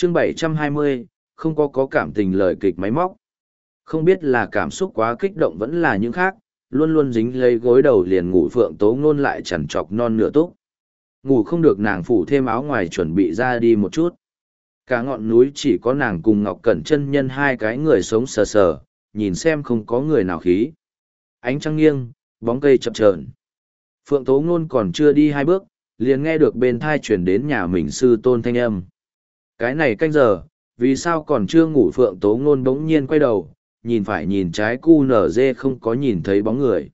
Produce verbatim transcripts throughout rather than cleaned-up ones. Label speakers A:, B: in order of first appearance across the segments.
A: Chương bảy trăm hai mươi, không có có cảm tình lời kịch máy móc. Không biết là cảm xúc quá kích động vẫn là những khác, luôn luôn dính lấy gối đầu liền ngủ Phượng Tố Ngôn lại chằn chọc non nửa túc. Ngủ không được, nàng phủ thêm áo ngoài chuẩn bị ra đi một chút. Cả ngọn núi chỉ có nàng cùng Ngọc Cẩn chân nhân hai cái người sống sờ sờ, nhìn xem không có người nào khí. Ánh trăng nghiêng, bóng cây chập chờn. Phượng Tố Ngôn còn chưa đi hai bước, liền nghe được bên thai chuyển đến nhà mình sư tôn thanh âm. Cái này canh giờ, vì sao còn chưa ngủ? Phượng Tố Ngôn bỗng nhiên quay đầu, nhìn phải nhìn trái cu nở dê không có nhìn thấy bóng người.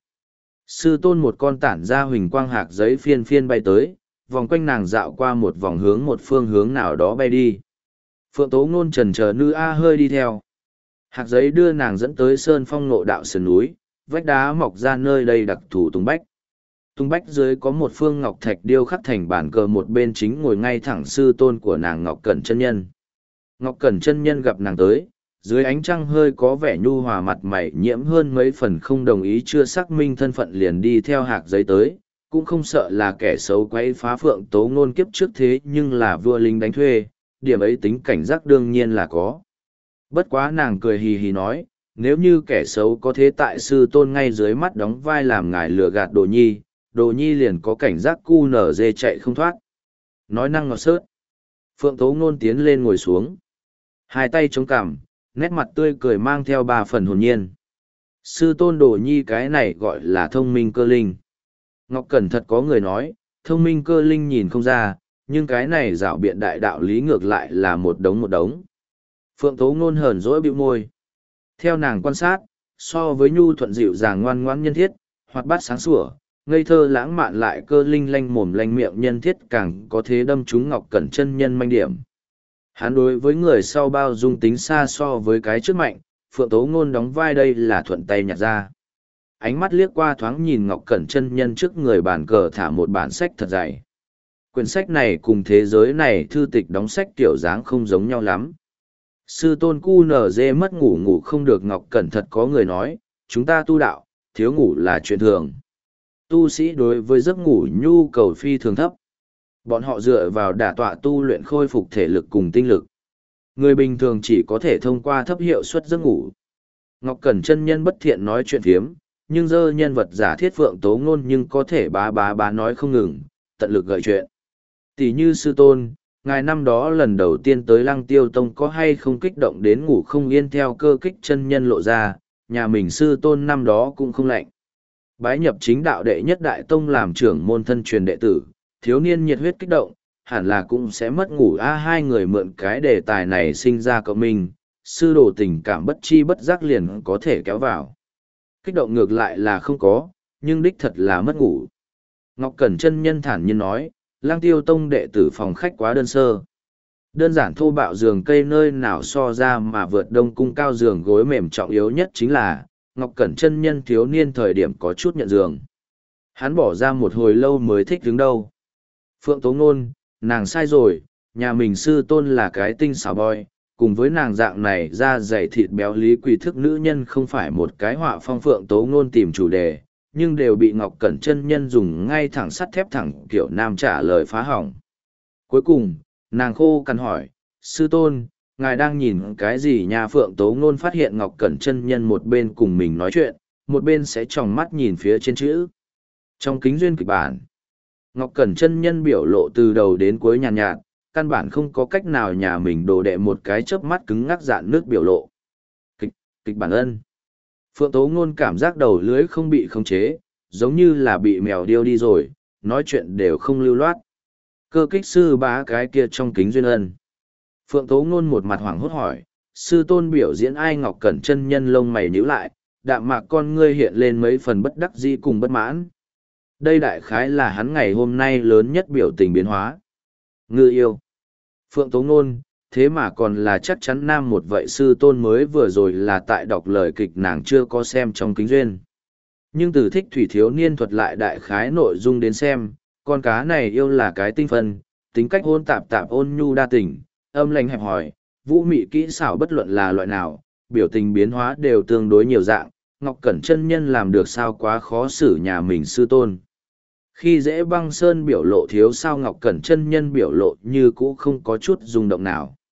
A: Sư tôn một con tản ra huỳnh quang hạc giấy phiên phiên bay tới, vòng quanh nàng dạo qua một vòng hướng một phương hướng nào đó bay đi. Phượng Tố Ngôn chần chờ nữ a hơi đi theo. Hạc giấy đưa nàng dẫn tới sơn phong ngộ đạo sườn núi, vách đá mọc ra nơi đây đặc thù tùng bách. Tùng bách dưới có một phương ngọc thạch điêu khắc thành bản cờ, một bên chính ngồi ngay thẳng sư tôn của nàng Ngọc Cẩn chân nhân. Ngọc Cẩn chân nhân gặp nàng tới, dưới ánh trăng hơi có vẻ nhu hòa, mặt mày nhiễm hơn mấy phần không đồng ý chưa xác minh thân phận liền đi theo hạc giấy tới, cũng không sợ là kẻ xấu quấy phá Phượng Tố Ngôn kiếp trước thế nhưng là vua lính đánh thuê, điểm ấy tính cảnh giác đương nhiên là có. Bất quá nàng cười hì hì nói, nếu như kẻ xấu có thế tại sư tôn ngay dưới mắt đóng vai làm ngài lừa gạt Đồ Nhi, Đồ Nhi liền có cảnh giác cu nở dê chạy không thoát. Nói năng ngọt sớt. Phượng Tố Ngôn tiến lên ngồi xuống. Hai tay chống cằm, nét mặt tươi cười mang theo ba phần hồn nhiên. Sư tôn Đồ Nhi cái này gọi là thông minh cơ linh. Ngọc Cẩn thật có người nói, thông minh cơ linh nhìn không ra, nhưng cái này dạo biện đại đạo lý ngược lại là một đống một đống. Phượng Tố Ngôn hờn dỗi bĩu môi. Theo nàng quan sát, so với nhu thuận dịu dàng ngoan ngoãn nhân thiết, hoạt bát sáng sủa, ngây thơ lãng mạn lại cơ linh lanh mồm lanh miệng nhân thiết càng có thế đâm trúng Ngọc Cẩn chân nhân manh điểm. Hắn đối với người sau bao dung tính xa so với cái trước mạnh, Phượng Tố Ngôn đóng vai đây là thuận tay nhặt ra. Ánh mắt liếc qua thoáng nhìn Ngọc Cẩn chân nhân trước người bàn cờ thả một bản sách thật dày. Quyển sách này cùng thế giới này thư tịch đóng sách kiểu dáng không giống nhau lắm. Sư tôn cu nở dê mất ngủ ngủ không được. Ngọc Cẩn thật có người nói, chúng ta tu đạo, thiếu ngủ là chuyện thường. Tu sĩ đối với giấc ngủ nhu cầu phi thường thấp. Bọn họ dựa vào đả tọa tu luyện khôi phục thể lực cùng tinh lực. Người bình thường chỉ có thể thông qua thấp hiệu suất giấc ngủ. Ngọc Cẩn chân nhân bất thiện nói chuyện phiếm, nhưng dơ nhân vật giả thiết Phượng Tố Ngôn nhưng có thể bá bá bá nói không ngừng, tận lực gợi chuyện. Tỷ như sư tôn, ngài năm đó lần đầu tiên tới Lăng Tiêu Tông có hay không kích động đến ngủ không yên theo cơ kích chân nhân lộ ra, nhà mình sư tôn năm đó cũng không lạnh. Bái nhập chính đạo đệ nhất đại tông làm trưởng môn thân truyền đệ tử, thiếu niên nhiệt huyết kích động, hẳn là cũng sẽ mất ngủ. A hai người mượn cái đề tài này sinh ra cộng minh, sư đồ tình cảm bất chi bất giác liền có thể kéo vào. Kích động ngược lại là không có, nhưng đích thật là mất ngủ. Ngọc Cẩn chân nhân thản nhiên nói, Lang Tiêu Tông đệ tử phòng khách quá đơn sơ. Đơn giản thô bạo giường cây nơi nào so ra mà vượt Đông Cung cao giường gối mềm, trọng yếu nhất chính là, Ngọc Cẩn chân nhân thiếu niên thời điểm có chút nhận giường. Hắn bỏ ra một hồi lâu mới thích đứng đâu. Phượng Tố Ngôn, nàng sai rồi, nhà mình sư tôn là cái tinh xảo boy, cùng với nàng dạng này da dày thịt béo lý quỷ thức nữ nhân không phải một cái họa phong. Phượng Tố Ngôn tìm chủ đề, nhưng đều bị Ngọc Cẩn chân nhân dùng ngay thẳng sắt thép thẳng kiểu nam trả lời phá hỏng. Cuối cùng, nàng khô cằn hỏi, sư tôn, ngài đang nhìn cái gì? Nhà Phượng Tố Ngôn phát hiện Ngọc Cẩn chân nhân một bên cùng mình nói chuyện, một bên sẽ tròng mắt nhìn phía trên chữ. Trong kính duyên kịch bản, Ngọc Cẩn chân nhân biểu lộ từ đầu đến cuối nhàn nhạt, nhạt, căn bản không có cách nào nhà mình đồ đệ một cái chớp mắt cứng ngắc dạn nước biểu lộ. Kịch, kịch bản ân. Phượng Tố Ngôn cảm giác đầu lưỡi không bị khống chế, giống như là bị mèo điêu đi rồi, nói chuyện đều không lưu loát. Cơ kích sư bá cái kia trong kính duyên ân. Phượng Tố Ngôn một mặt hoảng hốt hỏi, sư tôn biểu diễn ai? Ngọc Cẩn chân nhân lông mày nhíu lại, đạm mạc con ngươi hiện lên mấy phần bất đắc dĩ cùng bất mãn. Đây đại khái là hắn ngày hôm nay lớn nhất biểu tình biến hóa. Ngư yêu. Phượng Tố Ngôn, thế mà còn là chắc chắn nam một vậy. Sư tôn mới vừa rồi là tại đọc lời kịch, nàng chưa có xem trong kính duyên. Nhưng từ thích thủy thiếu niên thuật lại đại khái nội dung đến xem, con cá này yêu là cái tinh phân, tính cách hôn tạp tạp ôn nhu đa tình, âm lành hẹp hòi, vũ mị kỹ xảo bất luận là loại nào, biểu tình biến hóa đều tương đối nhiều dạng. Ngọc Cẩn chân nhân làm được sao quá khó xử nhà mình sư tôn. Khi dễ băng sơn biểu lộ thiếu sao Ngọc Cẩn chân nhân biểu lộ như cũ không có chút rung động nào.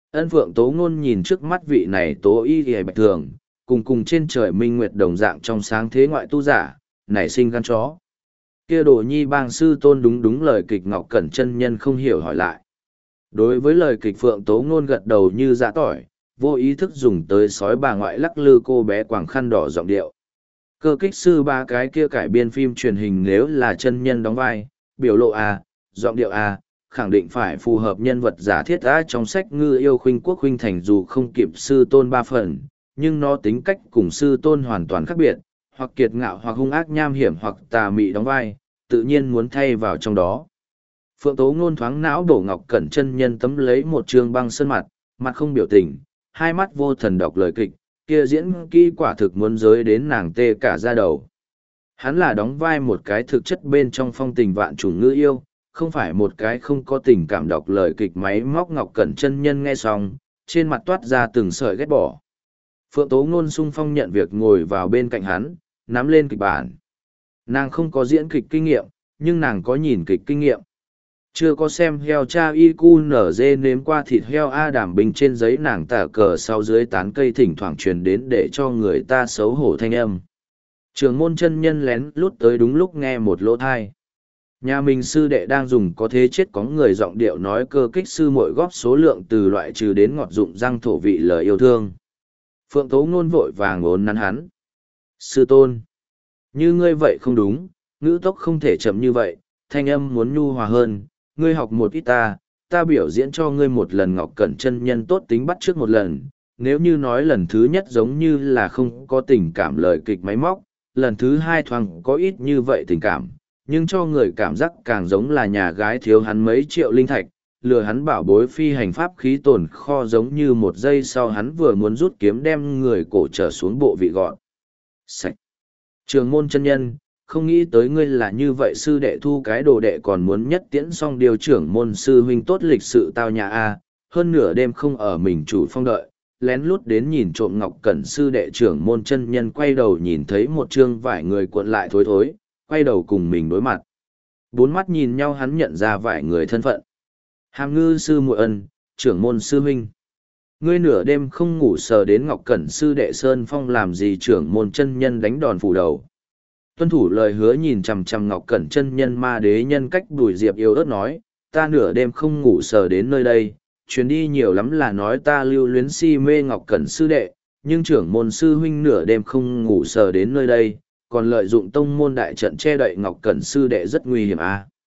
A: Ân Phượng Tố Ngôn nhìn trước mắt vị này tố y y bạch thường, cùng cùng trên trời minh nguyệt đồng dạng trong sáng thế ngoại tu giả, nảy sinh gan chó. Kia đồ nhi bang sư tôn đúng đúng lời kịch Ngọc Cẩn chân nhân không hiểu hỏi lại. Đối với lời kịch Phượng Tố Ngôn gật đầu như dạ tỏi, vô ý thức dùng tới sói bà ngoại lắc lư cô bé quàng khăn đỏ giọng điệu. Cơ kích sư ba cái kia cải biên phim truyền hình nếu là chân nhân đóng vai, biểu lộ A, giọng điệu A, khẳng định phải phù hợp nhân vật giả thiết A trong sách Ngư Yêu Khuynh Quốc Khuynh Thành dù không kịp sư tôn ba phần, nhưng nó tính cách cùng sư tôn hoàn toàn khác biệt, hoặc kiệt ngạo hoặc hung ác nham hiểm hoặc tà mị đóng vai, tự nhiên muốn thay vào trong đó. Phượng Tố Ngôn thoáng não đổ Ngọc Cẩn chân nhân tấm lấy một trường băng sơn mặt, mặt không biểu tình, hai mắt vô thần đọc lời kịch, kia diễn kỹ quả thực muốn giới đến nàng tê cả da đầu. Hắn là đóng vai một cái thực chất bên trong phong tình vạn trùng ngư yêu, không phải một cái không có tình cảm đọc lời kịch máy móc. Ngọc Cẩn chân nhân nghe xong, trên mặt toát ra từng sợi ghét bỏ. Phượng Tố Ngôn sung phong nhận việc ngồi vào bên cạnh hắn, nắm lên kịch bản. Nàng không có diễn kịch kinh nghiệm, nhưng nàng có nhìn kịch kinh nghiệm. Chưa có xem heo cha y cu nở dê nếm qua thịt heo A đảm bình trên giấy nàng tả cờ sau dưới tán cây thỉnh thoảng truyền đến để cho người ta xấu hổ thanh âm. Trường môn chân nhân lén lút tới đúng lúc nghe một lỗ thai. Nhà mình sư đệ đang dùng có thế chết có người giọng điệu nói cơ kích sư muội góp số lượng từ loại trừ đến ngọt dụng răng thổ vị lời yêu thương. Phượng Tố Ngôn vội vàng ốn nắn hắn. Sư tôn. Như ngươi vậy không đúng, ngữ tốc không thể chậm như vậy, thanh âm muốn nhu hòa hơn, ngươi học một ít ta, ta biểu diễn cho ngươi một lần. Ngọc Cẩn chân nhân tốt tính bắt trước một lần, nếu như nói lần thứ nhất giống như là không có tình cảm lời kịch máy móc, lần thứ hai thoáng có ít như vậy tình cảm, nhưng cho người cảm giác càng giống là nhà gái thiếu hắn mấy triệu linh thạch, lừa hắn bảo bối phi hành pháp khí tồn kho giống như một giây sau hắn vừa muốn rút kiếm đem người cổ trở xuống bộ vị gọn. Sạch. Trường môn chân nhân, không nghĩ tới ngươi là như vậy sư đệ thu cái đồ đệ còn muốn nhất tiễn xong điều trưởng môn sư huynh tốt lịch sự tao nhã a, hơn nửa đêm không ở mình chủ phong đợi, lén lút đến nhìn trộm Ngọc Cẩn sư đệ trưởng môn chân nhân quay đầu nhìn thấy một chương vải người cuộn lại thối thối, quay đầu cùng mình đối mặt. Bốn mắt nhìn nhau hắn nhận ra vải người thân phận. Hàm ngư sư muội ân, trưởng môn sư huynh. Ngươi nửa đêm không ngủ sờ đến Ngọc Cẩn sư đệ Sơn Phong làm gì trưởng môn chân nhân đánh đòn phủ đầu. Tuân thủ lời hứa nhìn chằm chằm Ngọc Cẩn chân nhân ma đế nhân cách Bùi Diệp yêu ớt nói, ta nửa đêm không ngủ sờ đến nơi đây, chuyến đi nhiều lắm là nói ta lưu luyến si mê Ngọc Cẩn sư đệ, nhưng trưởng môn sư huynh nửa đêm không ngủ sờ đến nơi đây, còn lợi dụng tông môn đại trận che đậy Ngọc Cẩn sư đệ rất nguy hiểm à.